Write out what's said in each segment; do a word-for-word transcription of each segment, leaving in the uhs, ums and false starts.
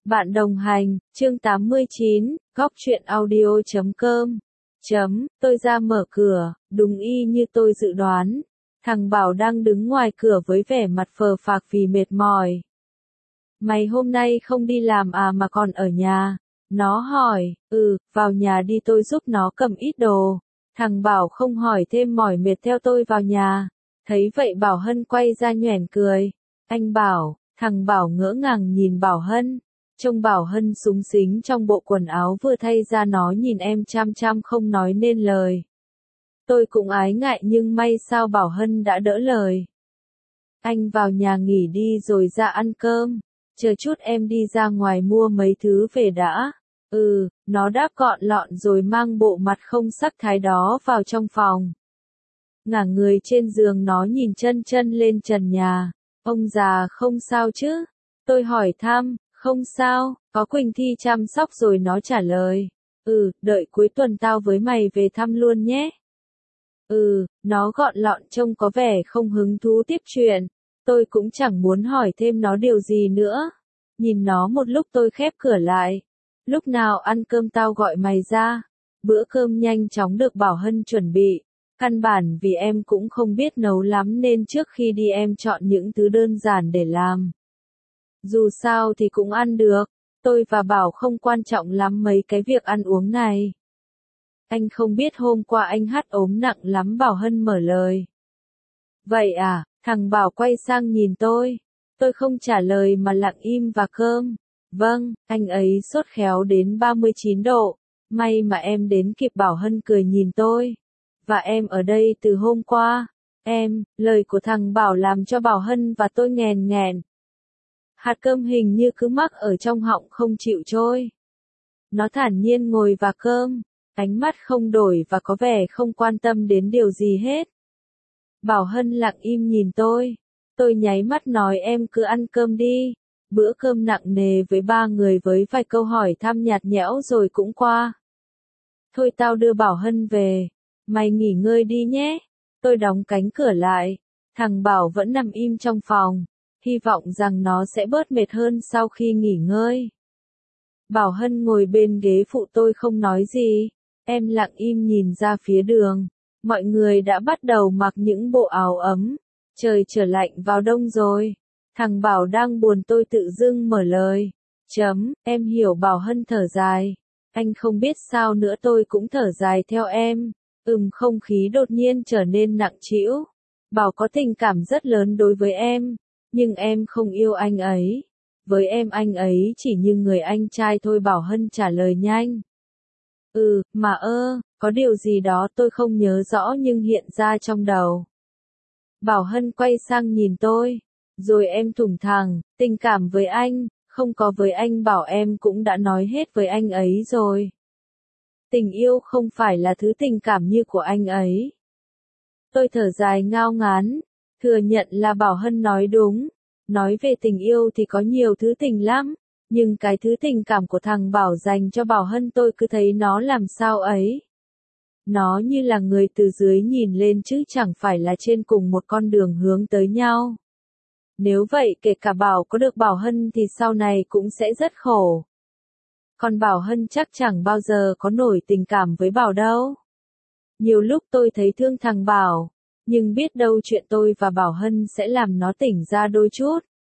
Bạn đồng hành, chương tám mươi chín, góc truyện audio chấm com. Chấm, tôi ra mở cửa, đúng y như tôi dự đoán. Thằng Bảo đang đứng ngoài cửa với vẻ mặt phờ phạc vì mệt mỏi. Mày hôm nay không đi làm à mà còn ở nhà? Nó hỏi, ừ, vào nhà đi tôi giúp nó cầm ít đồ. Thằng Bảo không hỏi thêm mỏi mệt theo tôi vào nhà. Thấy vậy Bảo Hân quay ra nhoẻn cười. Anh Bảo, thằng Bảo ngỡ ngàng nhìn Bảo Hân. Trông Bảo Hân súng xính trong bộ quần áo vừa thay ra nó nhìn em chăm chăm không nói nên lời. Tôi cũng ái ngại nhưng may sao Bảo Hân đã đỡ lời. Anh vào nhà nghỉ đi rồi ra ăn cơm. Chờ chút em đi ra ngoài mua mấy thứ về đã. Ừ, nó đáp gọn lọn rồi mang bộ mặt không sắc thái đó vào trong phòng. Ngả người trên giường nó nhìn chân chân lên trần nhà. Ông già không sao chứ? Tôi hỏi thăm. Không sao, có Quỳnh Thi chăm sóc rồi nó trả lời. Ừ, đợi cuối tuần tao với mày về thăm luôn nhé. Ừ, nó gọn lọn trông có vẻ không hứng thú tiếp chuyện. Tôi cũng chẳng muốn hỏi thêm nó điều gì nữa. Nhìn nó một lúc tôi khép cửa lại. Lúc nào ăn cơm tao gọi mày ra. Bữa cơm nhanh chóng được Bảo Hân chuẩn bị. Căn bản vì em cũng không biết nấu lắm nên trước khi đi em chọn những thứ đơn giản để làm. Dù sao thì cũng ăn được, tôi và Bảo không quan trọng lắm mấy cái việc ăn uống này. Anh không biết hôm qua anh hát ốm nặng lắm Bảo Hân mở lời. Vậy à, thằng Bảo quay sang nhìn tôi. Tôi không trả lời mà lặng im và cơm. Vâng, anh ấy sốt khéo đến ba mươi chín độ. May mà em đến kịp Bảo Hân cười nhìn tôi. Và em ở đây từ hôm qua. Em, lời của thằng Bảo làm cho Bảo Hân và tôi nghẹn nghẹn. Hạt cơm hình như cứ mắc ở trong họng không chịu trôi. Nó thản nhiên ngồi và cơm, ánh mắt không đổi và có vẻ không quan tâm đến điều gì hết. Bảo Hân lặng im nhìn tôi. Tôi nháy mắt nói em cứ ăn cơm đi. Bữa cơm nặng nề với ba người với vài câu hỏi thăm nhạt nhẽo rồi cũng qua. Thôi tao đưa Bảo Hân về. Mày nghỉ ngơi đi nhé. Tôi đóng cánh cửa lại. Thằng Bảo vẫn nằm im trong phòng. Hy vọng rằng nó sẽ bớt mệt hơn sau khi nghỉ ngơi. Bảo Hân ngồi bên ghế phụ tôi không nói gì. Em lặng im nhìn ra phía đường. Mọi người đã bắt đầu mặc những bộ áo ấm. Trời trở lạnh vào đông rồi. Thằng Bảo đang buồn tôi tự dưng mở lời. Chấm, em hiểu Bảo Hân thở dài. Anh không biết sao nữa tôi cũng thở dài theo em. Ừm không khí đột nhiên trở nên nặng trĩu. Bảo có tình cảm rất lớn đối với em. Nhưng em không yêu anh ấy. Với em anh ấy chỉ như người anh trai thôi Bảo Hân trả lời nhanh. Ừ, mà ơ, có điều gì đó tôi không nhớ rõ nhưng hiện ra trong đầu. Bảo Hân quay sang nhìn tôi. Rồi em thủng thẳng, tình cảm với anh, không có với anh Bảo em cũng đã nói hết với anh ấy rồi. Tình yêu không phải là thứ tình cảm như của anh ấy. Tôi thở dài ngao ngán. Thừa nhận là Bảo Hân nói đúng. Nói về tình yêu thì có nhiều thứ tình lắm. Nhưng cái thứ tình cảm của thằng Bảo dành cho Bảo Hân tôi cứ thấy nó làm sao ấy. Nó như là người từ dưới nhìn lên chứ chẳng phải là trên cùng một con đường hướng tới nhau. Nếu vậy kể cả Bảo có được Bảo Hân thì sau này cũng sẽ rất khổ. Còn Bảo Hân chắc chẳng bao giờ có nổi tình cảm với Bảo đâu. Nhiều lúc tôi thấy thương thằng Bảo. Nhưng biết đâu chuyện tôi và Bảo Hân sẽ làm nó tỉnh ra đôi chút.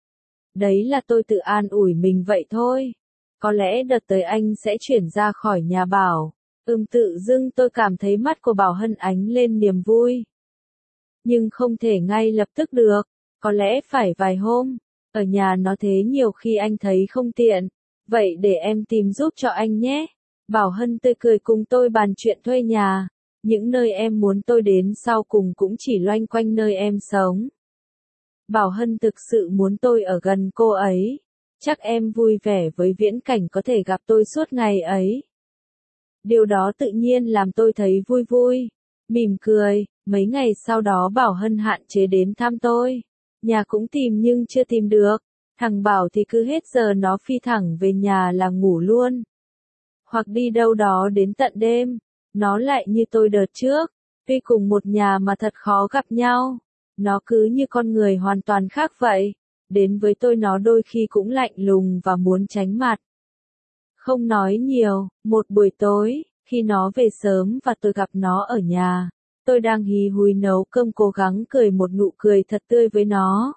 Đấy là tôi tự an ủi mình vậy thôi. Có lẽ đợt tới anh sẽ chuyển ra khỏi nhà Bảo. Ừm tự dưng tôi cảm thấy mắt của Bảo Hân ánh lên niềm vui. Nhưng không thể ngay lập tức được. Có lẽ phải vài hôm. Ở nhà nó thế nhiều khi anh thấy không tiện. Vậy để em tìm giúp cho anh nhé. Bảo Hân tươi cười cùng tôi bàn chuyện thuê nhà. Những nơi em muốn tôi đến sau cùng cũng chỉ loanh quanh nơi em sống. Bảo Hân thực sự muốn tôi ở gần cô ấy. Chắc em vui vẻ với viễn cảnh có thể gặp tôi suốt ngày ấy. Điều đó tự nhiên làm tôi thấy vui vui. Mỉm cười, mấy ngày sau đó Bảo Hân hạn chế đến thăm tôi. Nhà cũng tìm nhưng chưa tìm được. Thằng Bảo thì cứ hết giờ nó phi thẳng về nhà là ngủ luôn. Hoặc đi đâu đó đến tận đêm. Nó lại như tôi đợt trước. Tuy cùng một nhà mà thật khó gặp nhau. Nó cứ như con người hoàn toàn khác vậy. đến với tôi nó đôi khi cũng lạnh lùng và muốn tránh mặt. Không nói nhiều, một buổi tối, khi nó về sớm và tôi gặp nó ở nhà, tôi đang hí húi nấu cơm cố gắng cười một nụ cười thật tươi với nó.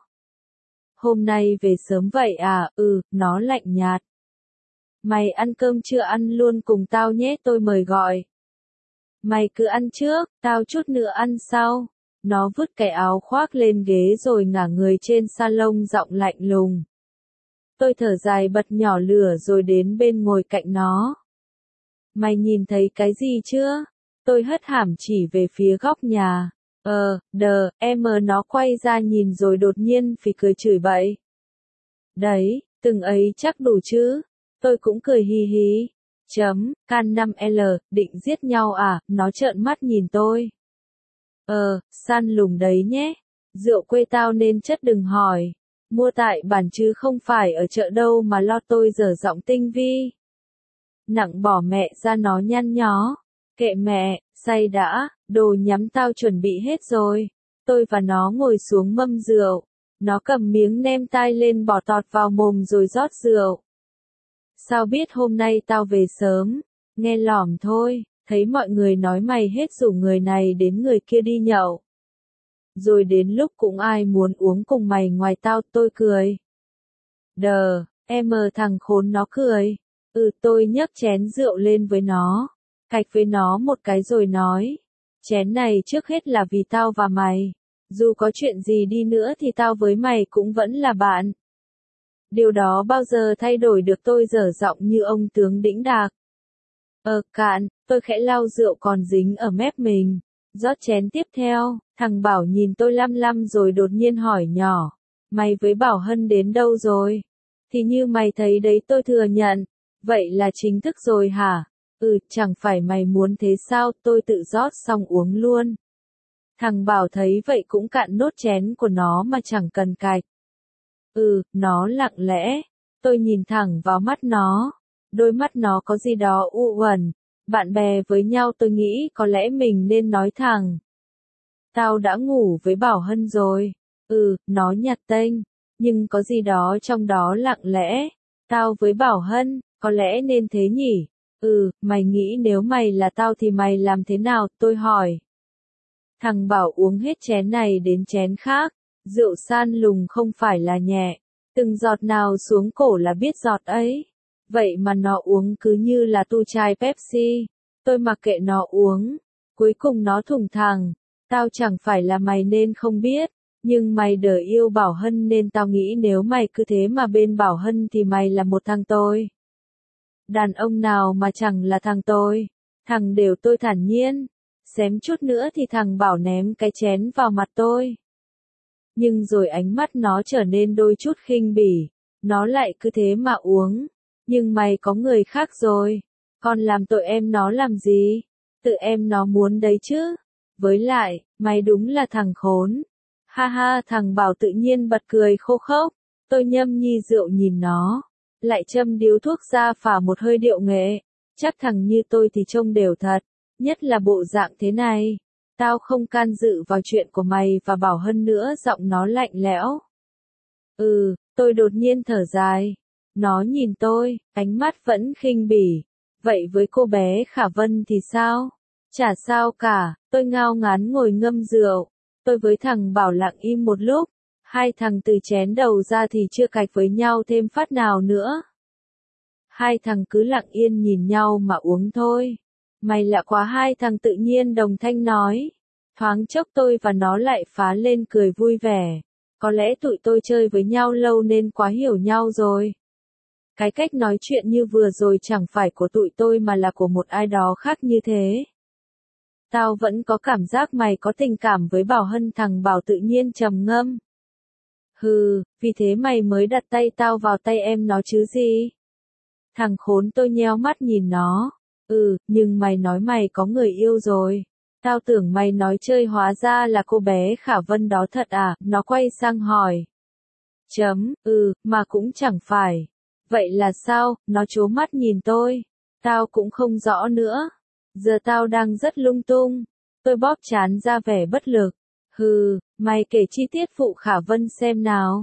Hôm nay về sớm vậy à, ừ, nó lạnh nhạt. Mày ăn cơm chưa, ăn luôn cùng tao nhé, tôi mời gọi. Mày cứ ăn trước, tao chút nữa ăn sau. Nó vứt cái áo khoác lên ghế rồi ngả người trên salon giọng lạnh lùng. Tôi thở dài bật nhỏ lửa rồi đến bên ngồi cạnh nó. Mày nhìn thấy cái gì chưa? Tôi hất hàm chỉ về phía góc nhà. Ờ, đờ, em mờ nó quay ra nhìn rồi đột nhiên phì cười chửi bậy. Đấy, từng ấy chắc đủ chứ. Tôi cũng cười hì hí. Chấm, can năm L, định giết nhau à, nó trợn mắt nhìn tôi. Ờ, săn lùng đấy nhé. Rượu quê tao nên chất đừng hỏi. Mua tại bản chứ không phải ở chợ đâu mà lo, tôi dở giọng tinh vi. Nặng bỏ mẹ ra, nó nhăn nhó. Kệ mẹ, say đã, đồ nhắm tao chuẩn bị hết rồi. Tôi và nó ngồi xuống mâm rượu. Nó cầm miếng nem tai lên bỏ tọt vào mồm rồi rót rượu. Sao biết hôm nay tao về sớm? Nghe lỏm thôi, thấy mọi người nói mày hết rủ người này đến người kia đi nhậu. Rồi đến lúc cũng ai muốn uống cùng mày ngoài tao, tôi cười. Đờ, em mờ thằng khốn, nó cười. Ừ, tôi nhấc chén rượu lên với nó. Cạch với nó một cái rồi nói. Chén này trước hết là vì tao và mày. Dù có chuyện gì đi nữa thì tao với mày cũng vẫn là bạn. Điều đó bao giờ thay đổi được, tôi dở giọng như ông tướng đĩnh đạc. Ờ, cạn, tôi khẽ lau rượu còn dính ở mép mình. Rót chén tiếp theo, thằng Bảo nhìn tôi lăm lăm rồi đột nhiên hỏi nhỏ. Mày với Bảo Hân đến đâu rồi? Thì như mày thấy đấy, tôi thừa nhận. Vậy là chính thức rồi hả? Ừ, chẳng phải mày muốn thế sao, tôi tự rót xong uống luôn. Thằng Bảo thấy vậy cũng cạn nốt chén của nó mà chẳng cần cạch. Ừ, nó lặng lẽ. Tôi nhìn thẳng vào mắt nó. Đôi mắt nó có gì đó u uẩn. Bạn bè với nhau, tôi nghĩ có lẽ mình nên nói thẳng. Tao đã ngủ với Bảo Hân rồi. Ừ, nó nhạt tênh. Nhưng có gì đó trong đó lặng lẽ. Tao với Bảo Hân, có lẽ nên thế nhỉ? Ừ, mày nghĩ nếu mày là tao thì mày làm thế nào, tôi hỏi. Thằng Bảo uống hết chén này đến chén khác. Rượu san lùng không phải là nhẹ. Từng giọt nào xuống cổ là biết giọt ấy. Vậy mà nó uống cứ như là tu chai Pepsi. Tôi mặc kệ nó uống. Cuối cùng nó thủng thẳng. Tao chẳng phải là mày nên không biết. Nhưng mày đỡ yêu Bảo Hân nên tao nghĩ nếu mày cứ thế mà bên Bảo Hân thì mày là một thằng tôi. Đàn ông nào mà chẳng là thằng tôi. Thằng đều, tôi thản nhiên. Xém chút nữa thì thằng Bảo ném cái chén vào mặt tôi. Nhưng rồi ánh mắt nó trở nên đôi chút khinh bỉ. Nó lại cứ thế mà uống. Nhưng mày có người khác rồi. Còn làm tội em nó làm gì? Tự em nó muốn đấy chứ. Với lại, mày đúng là thằng khốn. Ha ha, thằng Bảo tự nhiên bật cười khô khốc. Tôi nhâm nhi rượu nhìn nó. Lại châm điếu thuốc ra phả một hơi điệu nghệ. Chắc thằng như tôi thì trông đều thật. Nhất là bộ dạng thế này. Tao không can dự vào chuyện của mày và Bảo Hân nữa, giọng nó lạnh lẽo. Ừ, tôi đột nhiên thở dài. Nó nhìn tôi, ánh mắt vẫn khinh bỉ. Vậy với cô bé Khả Vân thì sao? Chả sao cả, tôi ngao ngán ngồi ngâm rượu. Tôi với thằng Bảo lặng im một lúc. Hai thằng từ chén đầu ra thì chưa cạch với nhau thêm phát nào nữa. Hai thằng cứ lặng yên nhìn nhau mà uống thôi. Mày lạ quá, hai thằng tự nhiên đồng thanh nói. Thoáng chốc tôi và nó lại phá lên cười vui vẻ. Có lẽ tụi tôi chơi với nhau lâu nên quá hiểu nhau rồi. Cái cách nói chuyện như vừa rồi chẳng phải của tụi tôi mà là của một ai đó khác như thế. Tao vẫn có cảm giác mày có tình cảm với Bảo Hân, thằng Bảo tự nhiên trầm ngâm. Hừ, vì thế mày mới đặt tay tao vào tay em nó chứ gì? Thằng khốn, tôi nheo mắt nhìn nó. Ừ, nhưng mày nói mày có người yêu rồi. Tao tưởng mày nói chơi, hóa ra là cô bé Khả Vân đó thật à, nó quay sang hỏi. Chấm, ừ, mà cũng chẳng phải. Vậy là sao, nó trố mắt nhìn tôi. Tao cũng không rõ nữa. Giờ tao đang rất lung tung. Tôi bóp trán ra vẻ bất lực. Hừ, mày kể chi tiết vụ Khả Vân xem nào.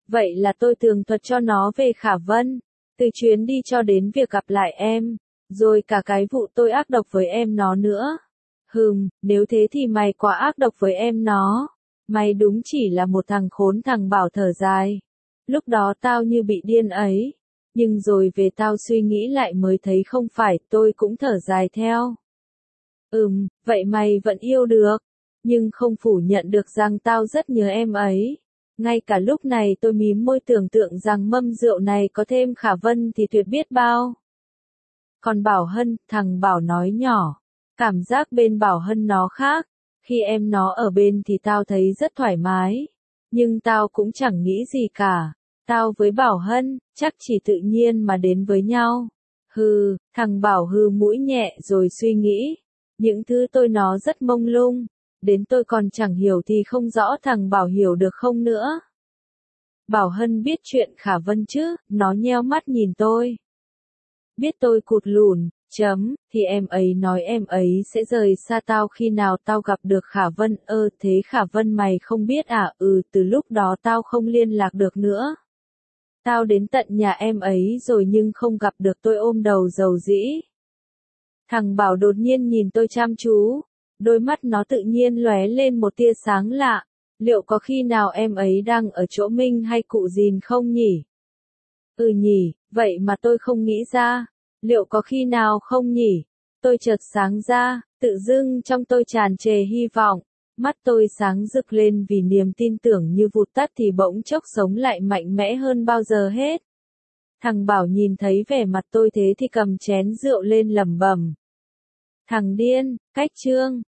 Vậy là tôi tường thuật cho nó về Khả Vân, từ chuyến đi cho đến việc gặp lại em, rồi cả cái vụ tôi ác độc với em nó nữa. Hừm, nếu thế thì mày quá ác độc với em nó. Mày đúng chỉ là một thằng khốn. Thằng Bảo thở dài. Lúc đó tao như bị điên ấy. Nhưng rồi về tao suy nghĩ lại mới thấy không phải, tôi cũng thở dài theo. Ừm, vậy mày vẫn yêu được. Nhưng không phủ nhận được rằng tao rất nhớ em ấy. Ngay cả lúc này tôi mím môi tưởng tượng rằng mâm rượu này có thêm Khả Vân thì tuyệt biết bao. Còn Bảo Hân, thằng Bảo nói nhỏ. Cảm giác bên Bảo Hân nó khác. Khi em nó ở bên thì tao thấy rất thoải mái. Nhưng tao cũng chẳng nghĩ gì cả. Tao với Bảo Hân, chắc chỉ tự nhiên mà đến với nhau. Hừ, thằng Bảo hừ mũi nhẹ rồi suy nghĩ. Những thứ tôi nói rất mông lung. Đến tôi còn chẳng hiểu thì không rõ thằng Bảo hiểu được không nữa. Bảo Hân biết chuyện Khả Vân chứ, nó nheo mắt nhìn tôi. Biết tôi cụt lùn, chấm, thì em ấy nói em ấy sẽ rời xa tao khi nào tao gặp được Khả Vân. Ơ thế Khả Vân mày không biết à? Ừ, từ lúc đó tao không liên lạc được nữa. Tao đến tận nhà em ấy rồi nhưng không gặp được, tôi ôm đầu dầu dĩ. Thằng Bảo đột nhiên nhìn tôi chăm chú, đôi mắt nó tự nhiên lóe lên một tia sáng lạ. Liệu có khi nào em ấy đang ở chỗ Minh hay cụ Dìn không nhỉ? Ừ nhỉ, vậy mà tôi không nghĩ ra. Liệu có khi nào không nhỉ? Tôi chợt sáng ra, tự dưng trong tôi tràn trề hy vọng. Mắt tôi sáng rực lên vì niềm tin tưởng như vụt tắt thì bỗng chốc sống lại mạnh mẽ hơn bao giờ hết. Thằng Bảo nhìn thấy vẻ mặt tôi thế thì cầm chén rượu lên lẩm bẩm. Thằng điên, cách chương.